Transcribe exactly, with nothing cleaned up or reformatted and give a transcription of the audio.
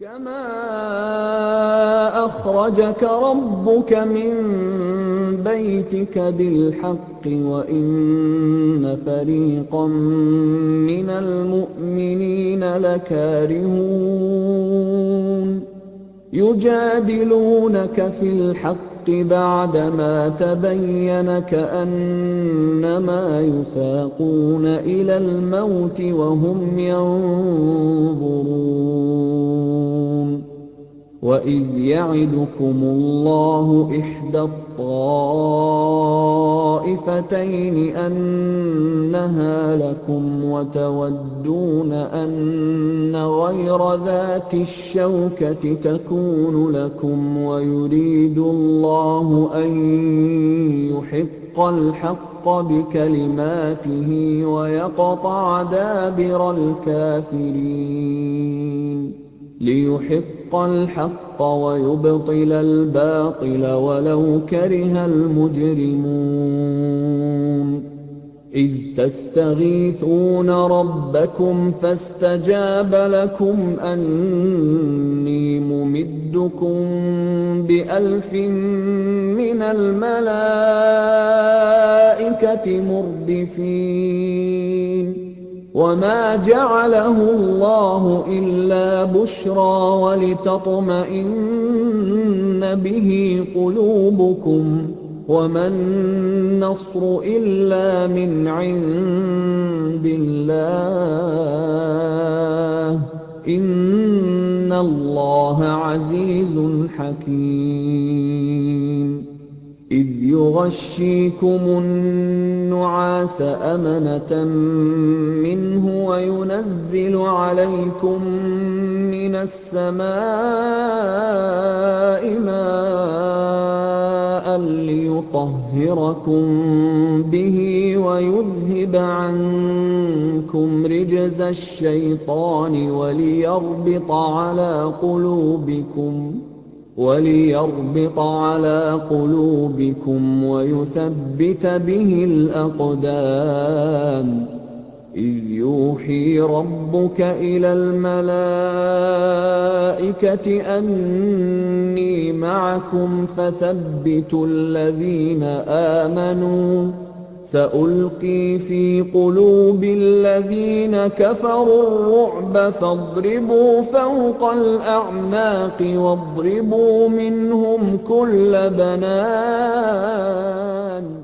كما أخرجك ربك من بيتك بالحق وإن فريقا من المؤمنين لكارهون يجادلونك في الحق بعدما تبين كأنما يساقون إلى الموت وهم ينظرون وإذ يعدكم الله إحدى الطائفتين أنها لكم وتودون أن غير ذات الشوكة تكون لكم ويريد الله أن يحق الحق بكلماته ويقطع دابر الكافرين ليحق الحق ويبطل الباطل ولو كره المجرمون إذ تستغيثون ربكم فاستجاب لكم أني ممدكم بألف من الملائكة مردفين وما جعله الله إلا بشرى ولتطمئن به قلوبكم وما النصر إلا من عند الله إن الله عزيز حكيم إذ يغشيكم النعاس أمنة منه وينزل عليكم من السماء ماء ليطهركم به ويذهب عنكم رجز الشيطان وليربط على قلوبكم وليربط على قلوبكم ويثبت به الأقدام إذ يوحي ربك إلى الملائكة أني معكم فثبتوا الذين آمنوا سألقي في قلوب الذين كفروا الرعب فاضربوا فوق الأعناق واضربوا منهم كل بنان